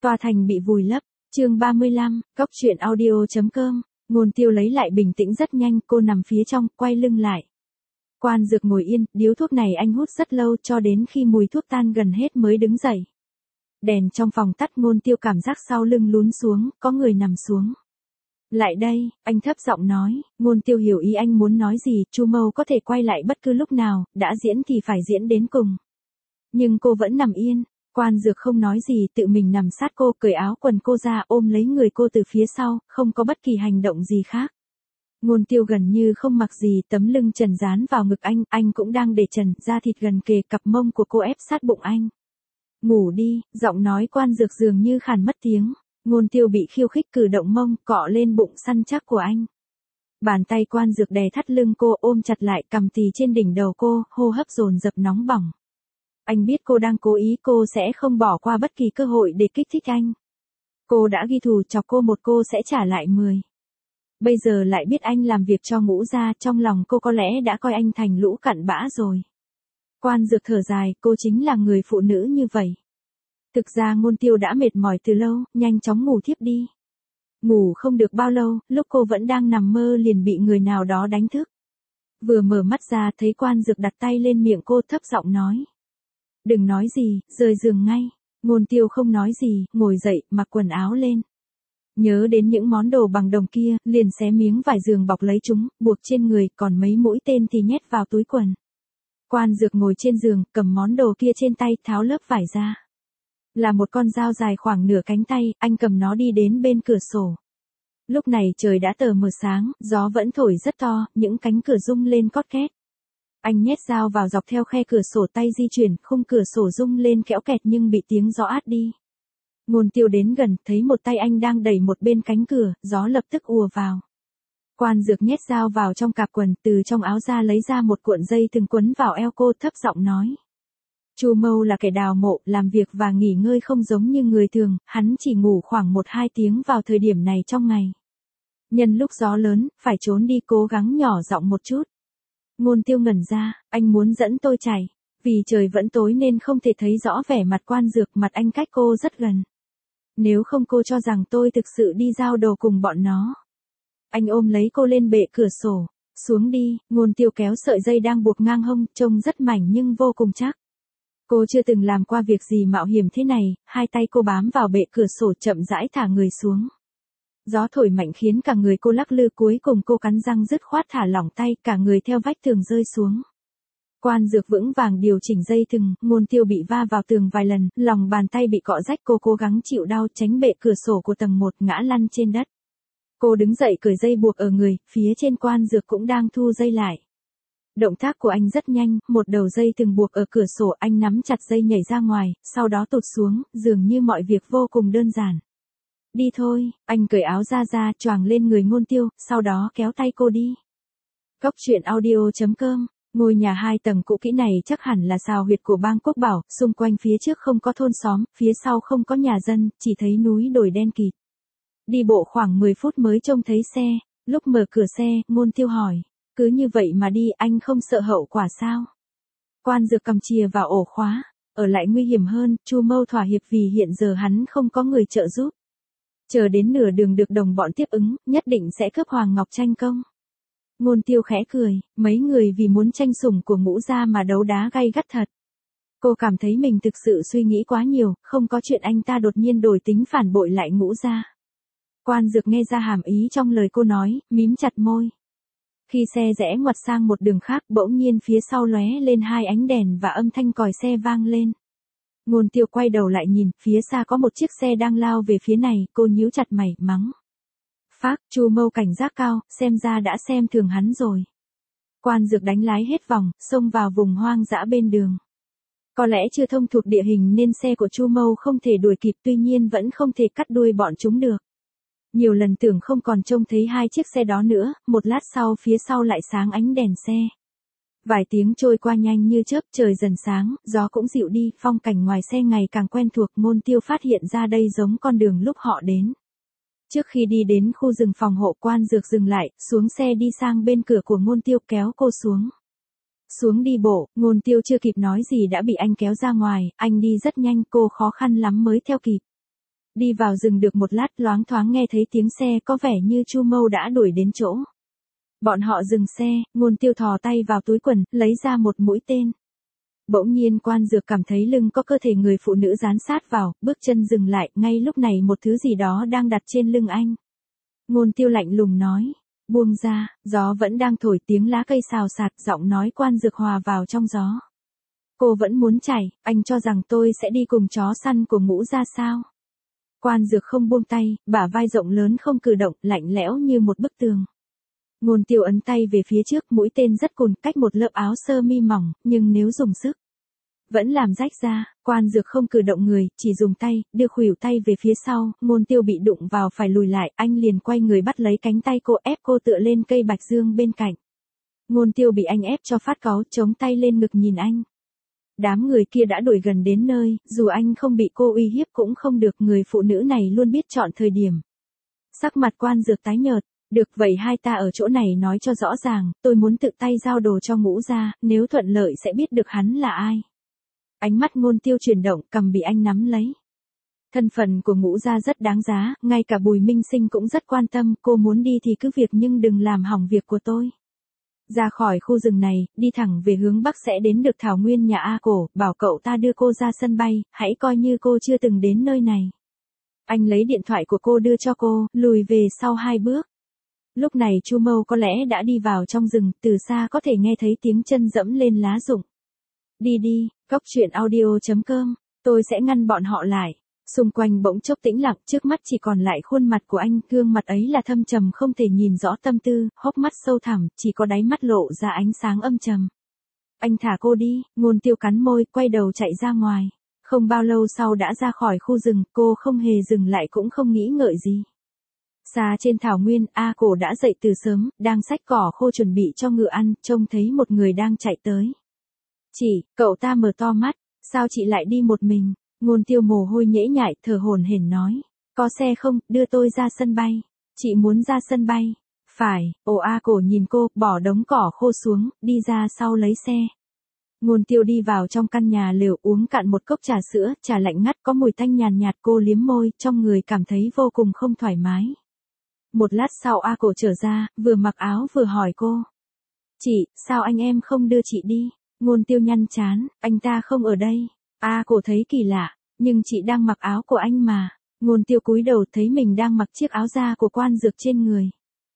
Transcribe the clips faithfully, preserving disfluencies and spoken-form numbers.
Tòa thành bị vùi lấp, chương ba mươi lăm, góc truyện audio.com, Ngôn Tiêu lấy lại bình tĩnh rất nhanh, cô nằm phía trong, quay lưng lại. Quan Dược ngồi yên, điếu thuốc này anh hút rất lâu cho đến khi mùi thuốc tan gần hết mới đứng dậy. Đèn trong phòng tắt, Ngôn Tiêu cảm giác sau lưng lún xuống, có người nằm xuống. Lại đây, anh thấp giọng nói. Ngôn Tiêu hiểu ý anh muốn nói gì, Chu Mâu có thể quay lại bất cứ lúc nào, đã diễn thì phải diễn đến cùng. Nhưng cô vẫn nằm yên. Quan Dược không nói gì, tự mình nằm sát cô, cởi áo quần cô ra, ôm lấy người cô từ phía sau, không có bất kỳ hành động gì khác. Ngôn Tiêu gần như không mặc gì, tấm lưng trần dán vào ngực anh, anh cũng đang để trần, da thịt gần kề, cặp mông của cô ép sát bụng anh. Ngủ đi, giọng nói Quan Dược dường như khàn mất tiếng. Ngôn Tiêu bị khiêu khích cử động mông, cọ lên bụng săn chắc của anh. Bàn tay Quan Dược đè thắt lưng cô, ôm chặt lại, cầm tì trên đỉnh đầu cô, hô hấp dồn dập nóng bỏng. Anh biết cô đang cố ý, cô sẽ không bỏ qua bất kỳ cơ hội để kích thích anh. Cô đã ghi thù chọc cô một, cô sẽ trả lại mười. Bây giờ lại biết anh làm việc cho Ngũ gia, trong lòng cô có lẽ đã coi anh thành lũ cặn bã rồi. Quan Dược thở dài, cô chính là người phụ nữ như vậy. Thực ra Ngôn Tiêu đã mệt mỏi từ lâu, nhanh chóng ngủ thiếp đi. Ngủ không được bao lâu, lúc cô vẫn đang nằm mơ liền bị người nào đó đánh thức. Vừa mở mắt ra thấy Quan Dược đặt tay lên miệng cô, thấp giọng nói. Đừng nói gì, rời giường ngay. Ngôn Tiêu không nói gì, ngồi dậy, mặc quần áo lên. Nhớ đến những món đồ bằng đồng kia, liền xé miếng vải giường bọc lấy chúng, buộc trên người, còn mấy mũi tên thì nhét vào túi quần. Quan Dược ngồi trên giường, cầm món đồ kia trên tay, tháo lớp vải ra. Là một con dao dài khoảng nửa cánh tay, anh cầm nó đi đến bên cửa sổ. Lúc này trời đã tờ mờ sáng, gió vẫn thổi rất to, những cánh cửa rung lên cót két. Anh nhét dao vào dọc theo khe cửa sổ, tay di chuyển, khung cửa sổ rung lên kẽo kẹt nhưng bị tiếng gió át đi. Ngôn Tiêu đến gần, thấy một tay anh đang đẩy một bên cánh cửa, gió lập tức ùa vào. Quan Dược nhét dao vào trong cạp quần, từ trong áo ra lấy ra một cuộn dây thừng quấn vào eo cô, thấp giọng nói. Chu Mâu là kẻ đào mộ, làm việc và nghỉ ngơi không giống như người thường, hắn chỉ ngủ khoảng một hai tiếng vào thời điểm này trong ngày. Nhân lúc gió lớn, phải trốn đi, cố gắng nhỏ giọng một chút. Ngôn Tiêu ngẩn ra, anh muốn dẫn tôi chạy. Vì trời vẫn tối nên không thể thấy rõ vẻ mặt Quan Dược, mặt anh cách cô rất gần. Nếu không cô cho rằng tôi thực sự đi giao đồ cùng bọn nó. Anh ôm lấy cô lên bệ cửa sổ. Xuống đi. Ngôn Tiêu kéo sợi dây đang buộc ngang hông, trông rất mảnh nhưng vô cùng chắc. Cô chưa từng làm qua việc gì mạo hiểm thế này, hai tay cô bám vào bệ cửa sổ, chậm rãi thả người xuống. Gió thổi mạnh khiến cả người cô lắc lư, cuối cùng cô cắn răng dứt khoát thả lỏng tay, cả người theo vách tường rơi xuống. Quan Dược vững vàng điều chỉnh dây thừng, Ngôn Tiêu bị va vào tường vài lần, lòng bàn tay bị cọ rách, cô cố gắng chịu đau, tránh bệ cửa sổ của tầng một, ngã lăn trên đất. Cô đứng dậy cởi dây buộc ở người, phía trên Quan Dược cũng đang thu dây lại. Động tác của anh rất nhanh, một đầu dây thừng buộc ở cửa sổ, anh nắm chặt dây nhảy ra ngoài, sau đó tụt xuống, dường như mọi việc vô cùng đơn giản. Đi thôi, anh cởi áo ra ra, choàng lên người Ngôn Tiêu, sau đó kéo tay cô đi. Góc truyện audio.com, ngôi nhà hai tầng cũ kỹ này chắc hẳn là xào huyệt của bang Quốc Bảo, xung quanh phía trước không có thôn xóm, phía sau không có nhà dân, chỉ thấy núi đồi đen kịt. Đi bộ khoảng mười phút mới trông thấy xe, lúc mở cửa xe, Ngôn Tiêu hỏi. Cứ như vậy mà đi, anh không sợ hậu quả sao? Quan Dược cầm chìa vào ổ khóa, ở lại nguy hiểm hơn, Chu Mâu thỏa hiệp vì hiện giờ hắn không có người trợ giúp. Chờ đến nửa đường được đồng bọn tiếp ứng, nhất định sẽ cướp Hoàng Ngọc tranh công. Ngôn Tiêu khẽ cười, mấy người vì muốn tranh sủng của Ngũ gia mà đấu đá gay gắt thật. Cô cảm thấy mình thực sự suy nghĩ quá nhiều, không có chuyện anh ta đột nhiên đổi tính phản bội lại Ngũ gia. Quan Dược nghe ra hàm ý trong lời cô nói, mím chặt môi. Khi xe rẽ ngoặt sang một đường khác, bỗng nhiên phía sau lóe lên hai ánh đèn và âm thanh còi xe vang lên. Ngôn Tiêu quay đầu lại nhìn, phía xa có một chiếc xe đang lao về phía này, cô nhíu chặt mày, mắng. Phác, Chu Mâu cảnh giác cao, xem ra đã xem thường hắn rồi. Quan Dược đánh lái hết vòng, xông vào vùng hoang dã bên đường. Có lẽ chưa thông thuộc địa hình nên xe của Chu Mâu không thể đuổi kịp, tuy nhiên vẫn không thể cắt đuôi bọn chúng được. Nhiều lần tưởng không còn trông thấy hai chiếc xe đó nữa, một lát sau phía sau lại sáng ánh đèn xe. Vài tiếng trôi qua nhanh như chớp, trời dần sáng, gió cũng dịu đi, phong cảnh ngoài xe ngày càng quen thuộc, Ngôn Tiêu phát hiện ra đây giống con đường lúc họ đến. Trước khi đi đến khu rừng phòng hộ, Quan Dược dừng lại, xuống xe đi sang bên cửa của Ngôn Tiêu, kéo cô xuống. Xuống đi bộ, Ngôn Tiêu chưa kịp nói gì đã bị anh kéo ra ngoài, anh đi rất nhanh, cô khó khăn lắm mới theo kịp. Đi vào rừng được một lát loáng thoáng nghe thấy tiếng xe có vẻ như Chu Mâu đã đuổi đến chỗ. Bọn họ dừng xe, Ngôn Tiêu thò tay vào túi quần, lấy ra một mũi tên. Bỗng nhiên Quan Dược cảm thấy lưng có cơ thể người phụ nữ dán sát vào, bước chân dừng lại, ngay lúc này một thứ gì đó đang đặt trên lưng anh. Ngôn Tiêu lạnh lùng nói, buông ra, gió vẫn đang thổi tiếng lá cây xào xạc, giọng nói Quan Dược hòa vào trong gió. Cô vẫn muốn chạy, anh cho rằng tôi sẽ đi cùng chó săn của Ngũ gia sao? Quan Dược không buông tay, bả vai rộng lớn không cử động, lạnh lẽo như một bức tường. Ngôn Tiêu ấn tay về phía trước, mũi tên rất cùn, cách một lớp áo sơ mi mỏng, nhưng nếu dùng sức, vẫn làm rách ra. Quan Dược không cử động người, chỉ dùng tay, đưa khuỷu tay về phía sau, Ngôn Tiêu bị đụng vào phải lùi lại, anh liền quay người bắt lấy cánh tay cô, ép cô tựa lên cây bạch dương bên cạnh. Ngôn Tiêu bị anh ép cho phát cáu, chống tay lên ngực nhìn anh. Đám người kia đã đuổi gần đến nơi, dù anh không bị cô uy hiếp cũng không được, người phụ nữ này luôn biết chọn thời điểm. Sắc mặt Quan Dược tái nhợt, được vậy hai ta ở chỗ này nói cho rõ ràng, tôi muốn tự tay giao đồ cho Ngũ gia, nếu thuận lợi sẽ biết được hắn là ai. Ánh mắt Ngôn Tiêu chuyển động, cầm bị anh nắm lấy. Thân phận của Ngũ gia rất đáng giá, ngay cả Bùi Minh Sinh cũng rất quan tâm, cô muốn đi thì cứ việc nhưng đừng làm hỏng việc của tôi. Ra khỏi khu rừng này, đi thẳng về hướng bắc sẽ đến được thảo nguyên nhà A Cổ, bảo cậu ta đưa cô ra sân bay, hãy coi như cô chưa từng đến nơi này. Anh lấy điện thoại của cô đưa cho cô, lùi về sau hai bước. Lúc này Chu Mâu có lẽ đã đi vào trong rừng, từ xa có thể nghe thấy tiếng chân dẫm lên lá rụng. Đi đi, cóc truyện audio chấm com, tôi sẽ ngăn bọn họ lại. Xung quanh bỗng chốc tĩnh lặng, trước mắt chỉ còn lại khuôn mặt của anh, gương mặt ấy là thâm trầm không thể nhìn rõ tâm tư, hốc mắt sâu thẳm, chỉ có đáy mắt lộ ra ánh sáng âm trầm. Anh thả cô đi, Ngôn Tiêu cắn môi, quay đầu chạy ra ngoài. Không bao lâu sau đã ra khỏi khu rừng, cô không hề dừng lại cũng không nghĩ ngợi gì. Xa trên thảo nguyên, A Cổ đã dậy từ sớm, đang xách cỏ khô chuẩn bị cho ngựa ăn, trông thấy một người đang chạy tới. Chị, cậu ta mở to mắt, sao chị lại đi một mình? Ngôn Tiêu mồ hôi nhễ nhại, thở hổn hển nói. Có xe không, đưa tôi ra sân bay. Chị muốn ra sân bay. Phải, ồ A Cổ nhìn cô, bỏ đống cỏ khô xuống, đi ra sau lấy xe. Ngôn Tiêu đi vào trong căn nhà lều uống cạn một cốc trà sữa, trà lạnh ngắt có mùi tanh nhàn nhạt, cô liếm môi, trong người cảm thấy vô cùng không thoải mái. Một lát sau A Cổ trở ra, vừa mặc áo vừa hỏi cô. Chị, sao anh em không đưa chị đi? Ngôn Tiêu nhăn chán, anh ta không ở đây. A Cổ thấy kỳ lạ, nhưng chị đang mặc áo của anh mà. Ngôn Tiêu cúi đầu thấy mình đang mặc chiếc áo da của Quan Dược trên người.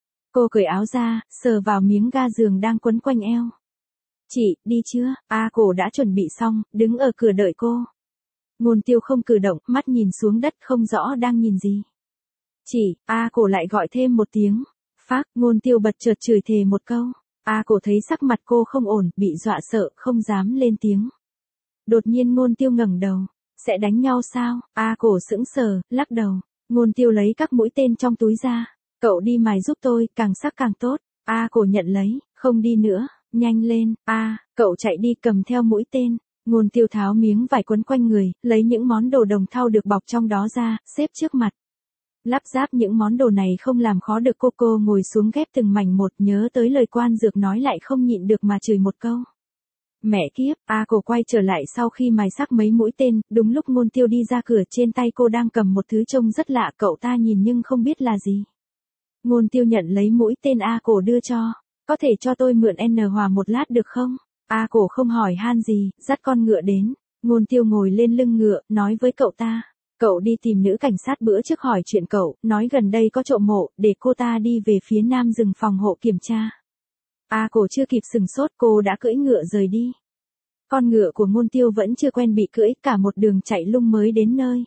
Cô cởi áo ra, sờ vào miếng ga giường đang quấn quanh eo. Chị, đi chưa? A Cổ đã chuẩn bị xong, đứng ở cửa đợi cô. Ngôn Tiêu không cử động, mắt nhìn xuống đất không rõ đang nhìn gì. Chị, A Cổ lại gọi thêm một tiếng. Phác, Ngôn Tiêu bật chợt chửi thề một câu. A Cổ thấy sắc mặt cô không ổn, bị dọa sợ, không dám lên tiếng. Đột nhiên Ngôn Tiêu ngẩng đầu. Sẽ đánh nhau sao? A Cổ sững sờ, lắc đầu. Ngôn Tiêu lấy các mũi tên trong túi ra. Cậu đi mài giúp tôi, càng sắc càng tốt. A Cổ nhận lấy, không đi nữa, nhanh lên. A, cậu chạy đi cầm theo mũi tên. Ngôn Tiêu tháo miếng vải quấn quanh người, lấy những món đồ đồng thau được bọc trong đó ra, xếp trước mặt. Lắp ráp những món đồ này không làm khó được cô. Cô ngồi xuống ghép từng mảnh một, nhớ tới lời Quan Dược nói lại không nhịn được mà chửi một câu. Mẹ kiếp, A Cổ quay trở lại sau khi mài sắc mấy mũi tên, đúng lúc Ngôn Tiêu đi ra cửa, trên tay cô đang cầm một thứ trông rất lạ, cậu ta nhìn nhưng không biết là gì. Ngôn Tiêu nhận lấy mũi tên A Cổ đưa cho. Có thể cho tôi mượn N hòa một lát được không? A Cổ không hỏi han gì, dắt con ngựa đến. Ngôn Tiêu ngồi lên lưng ngựa, nói với cậu ta. Cậu đi tìm nữ cảnh sát bữa trước hỏi chuyện cậu, nói gần đây có trộm mộ, để cô ta đi về phía nam rừng phòng hộ kiểm tra. A Cổ chưa kịp sừng sốt, cô đã cưỡi ngựa rời đi. Con ngựa của Ngôn Tiêu vẫn chưa quen bị cưỡi, cả một đường chạy lung mới đến nơi.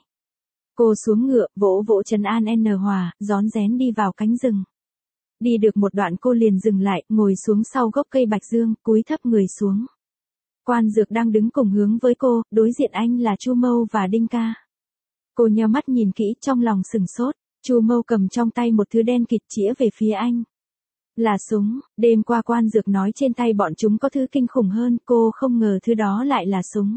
Cô xuống ngựa, vỗ vỗ trấn an N Hòa, rón rén đi vào cánh rừng. Đi được một đoạn cô liền dừng lại, ngồi xuống sau gốc cây bạch dương, cúi thấp người xuống. Quan Dược đang đứng cùng hướng với cô, đối diện anh là Chu Mâu và Đinh Ca. Cô nheo mắt nhìn kỹ, trong lòng sừng sốt. Chu Mâu cầm trong tay một thứ đen kịt chĩa về phía anh. Là súng, đêm qua Quan Dược nói trên tay bọn chúng có thứ kinh khủng hơn, cô không ngờ thứ đó lại là súng.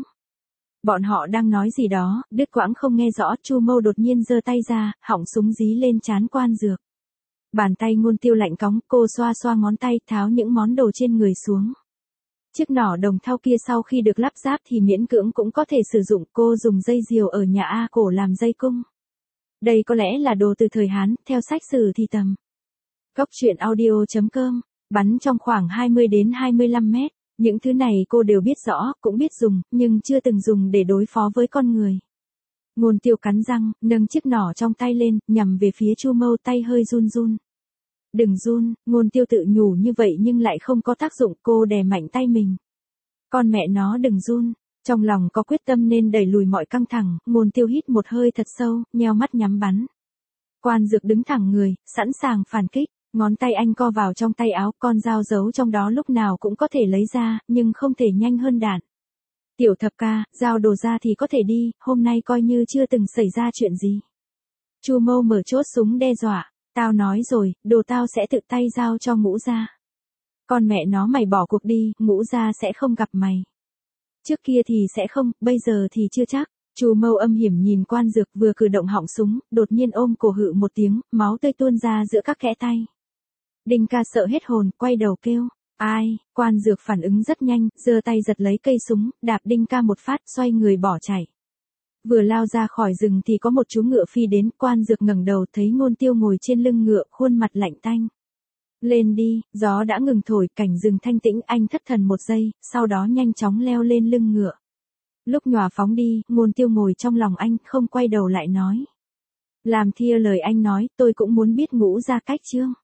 Bọn họ đang nói gì đó, đứt quãng không nghe rõ, Chu Mâu đột nhiên giơ tay ra, họng súng dí lên trán Quan Dược. Bàn tay Ngôn Tiêu lạnh cóng, cô xoa xoa ngón tay, tháo những món đồ trên người xuống. Chiếc nỏ đồng thau kia sau khi được lắp ráp thì miễn cưỡng cũng có thể sử dụng, cô dùng dây diều ở nhà A Cổ làm dây cung. Đây có lẽ là đồ từ thời Hán, theo sách sử thì tầm. Góc truyện audio.com, bắn trong khoảng hai mươi đến hai mươi lăm mét. Những thứ này cô đều biết rõ, cũng biết dùng, nhưng chưa từng dùng để đối phó với con người. Ngôn Tiêu cắn răng, nâng chiếc nỏ trong tay lên, nhằm về phía Chu Mâu, tay hơi run run. Đừng run, Ngôn Tiêu tự nhủ như vậy nhưng lại không có tác dụng, cô đè mạnh tay mình. Con mẹ nó đừng run, trong lòng có quyết tâm nên đẩy lùi mọi căng thẳng, Ngôn Tiêu hít một hơi thật sâu, nheo mắt nhắm bắn. Quan Dược đứng thẳng người, sẵn sàng phản kích, ngón tay anh co vào trong tay áo, con dao giấu trong đó lúc nào cũng có thể lấy ra, nhưng không thể nhanh hơn đạn. Tiểu Thập ca, giao đồ ra thì có thể đi, hôm nay coi như chưa từng xảy ra chuyện gì. Chu Mâu mở chốt súng đe dọa, tao nói rồi, đồ tao sẽ tự tay giao cho Ngũ gia. Con mẹ nó mày bỏ cuộc đi, Ngũ gia sẽ không gặp mày. Trước kia thì sẽ không, bây giờ thì chưa chắc. Chu Mâu âm hiểm nhìn Quan Dược vừa cử động họng súng, đột nhiên ôm cổ hự một tiếng, máu tươi tuôn ra giữa các kẽ tay. Đinh ca sợ hết hồn, quay đầu kêu. Ai, Quan Dược phản ứng rất nhanh, giơ tay giật lấy cây súng, đạp Đinh ca một phát, xoay người bỏ chạy. Vừa lao ra khỏi rừng thì có một chú ngựa phi đến, Quan Dược ngẩng đầu thấy Ngôn Tiêu ngồi trên lưng ngựa, khuôn mặt lạnh tanh. Lên đi, gió đã ngừng thổi, cảnh rừng thanh tĩnh, anh thất thần một giây, sau đó nhanh chóng leo lên lưng ngựa. Lúc nhòa phóng đi, Ngôn Tiêu ngồi trong lòng anh, không quay đầu lại nói. Làm thia lời anh nói, tôi cũng muốn biết Ngũ gia cách chương.